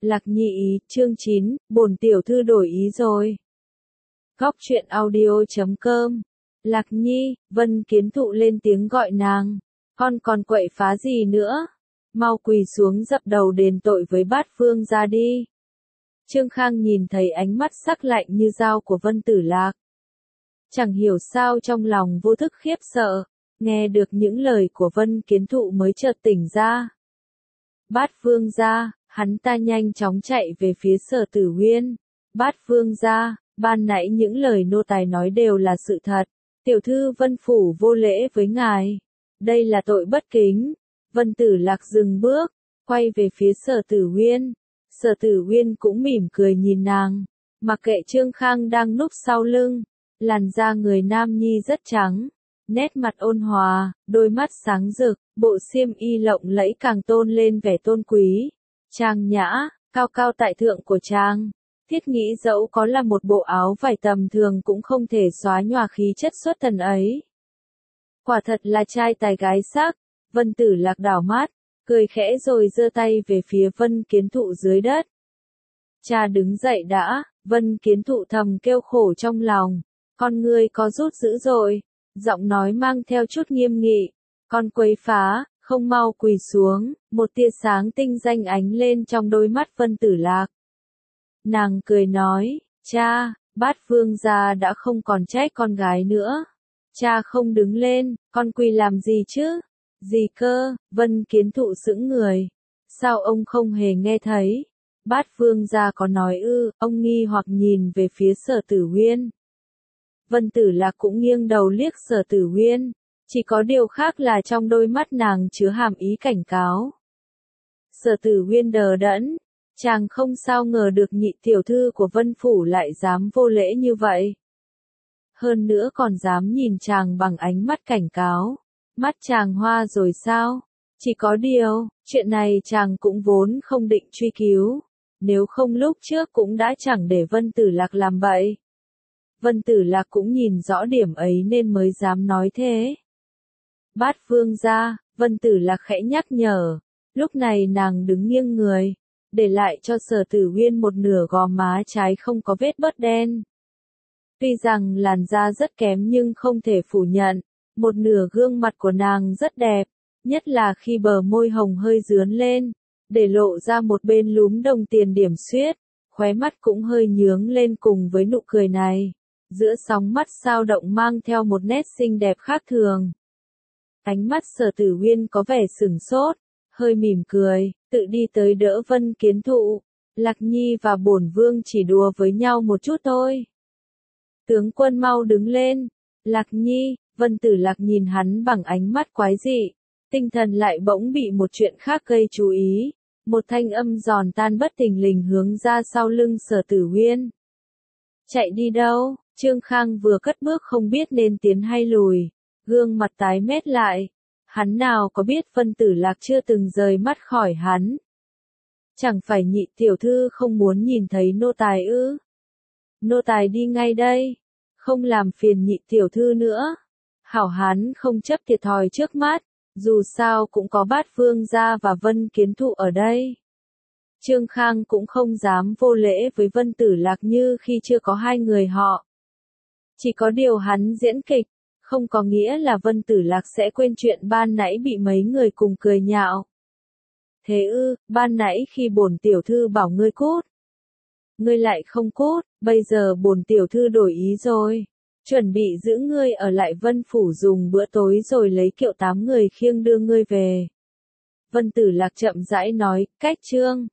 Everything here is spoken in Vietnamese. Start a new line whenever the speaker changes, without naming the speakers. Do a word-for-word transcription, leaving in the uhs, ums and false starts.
Lạc Nhi ý, chương chín, bổn tiểu thư đổi ý rồi. Góc truyện audio chấm com. Lạc Nhi, Vân Kiến Thụ lên tiếng gọi nàng. Con còn quậy phá gì nữa? Mau quỳ xuống dập đầu đền tội với bát phương ra đi. Trương Khang nhìn thấy ánh mắt sắc lạnh như dao của Vân Tử Lạc. Chẳng hiểu sao trong lòng vô thức khiếp sợ, nghe được những lời của Vân Kiến Thụ mới chợt tỉnh ra. Bát phương ra, hắn ta nhanh chóng chạy về phía Sở Tử Huyên. Bát phương ra, ban nãy những lời nô tài nói đều là sự thật. Tiểu thư Vân Phủ vô lễ với ngài. Đây là tội bất kính. Vân Tử Lạc dừng bước, quay về phía Sở Tử Huyên. Sở Tử Huyên cũng mỉm cười nhìn nàng. Mặc kệ Trương Khang đang núp sau lưng, làn da người nam nhi rất trắng, nét mặt ôn hòa, đôi mắt sáng rực, bộ xiêm y lộng lẫy càng tôn lên vẻ tôn quý, trang nhã, cao cao tại thượng của chàng. Thiết nghĩ dẫu có là một bộ áo vải tầm thường cũng không thể xóa nhòa khí chất xuất thần ấy. Quả thật là trai tài gái sắc. Vân Tử Lạc đảo mắt, cười khẽ rồi giơ tay về phía Vân Kiến Thụ dưới đất. Cha đứng dậy đã. Vân Kiến Thụ thầm kêu khổ trong lòng, con ngươi có rút dữ rồi, giọng nói mang theo chút nghiêm nghị. Con quấy phá, không mau quỳ xuống. Một tia sáng tinh danh ánh lên trong đôi mắt Vân Tử Lạc. Nàng cười nói, cha, bát phương gia đã không còn trách con gái nữa. Cha không đứng lên, con quỳ làm gì chứ? Gì cơ? Vân Kiến Thụ sững người. Sao ông không hề nghe thấy? Bát phương gia có nói ư? Ông nghi hoặc nhìn về phía Sở Tử Huyên. Vân Tử Lạc cũng nghiêng đầu liếc Sở Tử Huyên. Chỉ có điều khác là trong đôi mắt nàng chứa hàm ý cảnh cáo. Sở Tử Huyên đờ đẫn. Chàng không sao ngờ được nhị tiểu thư của Vân Phủ lại dám vô lễ như vậy. Hơn nữa còn dám nhìn chàng bằng ánh mắt cảnh cáo. Mắt chàng hoa rồi sao? Chỉ có điều, chuyện này chàng cũng vốn không định truy cứu. Nếu không lúc trước cũng đã chẳng để Vân Tử Lạc làm bậy. Vân Tử Lạc cũng nhìn rõ điểm ấy nên mới dám nói thế. Bát phương ra, Vân Tử Lạc khẽ nhắc nhở. Lúc này nàng đứng nghiêng người, để lại cho Sở Tử Huyên một nửa gò má trái không có vết bớt đen. Tuy rằng làn da rất kém nhưng không thể phủ nhận, một nửa gương mặt của nàng rất đẹp, nhất là khi bờ môi hồng hơi dướn lên, để lộ ra một bên lúm đồng tiền điểm xuyết, khóe mắt cũng hơi nhướng lên cùng với nụ cười này, giữa sóng mắt sao động mang theo một nét xinh đẹp khác thường. Ánh mắt Sở Tử Huyên có vẻ sửng sốt, hơi mỉm cười, tự đi tới đỡ Vân Kiến Thụ. Lạc Nhi và bổn vương chỉ đùa với nhau một chút thôi. Tướng quân mau đứng lên. Lạc Nhi, Vân Tử Lạc nhìn hắn bằng ánh mắt quái dị, tinh thần lại bỗng bị một chuyện khác gây chú ý. Một thanh âm giòn tan bất thình lình hướng ra sau lưng Sở Tử Huyên. Chạy đi đâu? Trương Khang vừa cất bước không biết nên tiến hay lùi, gương mặt tái mét lại. Hắn nào có biết Vân Tử Lạc chưa từng rời mắt khỏi hắn. Chẳng phải nhị tiểu thư không muốn nhìn thấy nô tài ư? Nô tài đi ngay đây, không làm phiền nhị tiểu thư nữa. Hảo hán không chấp thiệt thòi trước mắt, dù sao cũng có Bát phương gia và Vân Kiến Thụ ở đây. Trương Khang cũng không dám vô lễ với Vân Tử Lạc như khi chưa có hai người họ. Chỉ có điều hắn diễn kịch, không có nghĩa là Vân Tử Lạc sẽ quên chuyện ban nãy bị mấy người cùng cười nhạo. Thế ư, ban nãy khi bổn tiểu thư bảo ngươi cút, ngươi lại không cút, bây giờ bổn tiểu thư đổi ý rồi, chuẩn bị giữ ngươi ở lại Vân Phủ dùng bữa tối rồi lấy kiệu tám người khiêng đưa ngươi về. Vân Tử Lạc chậm rãi nói, cách Trương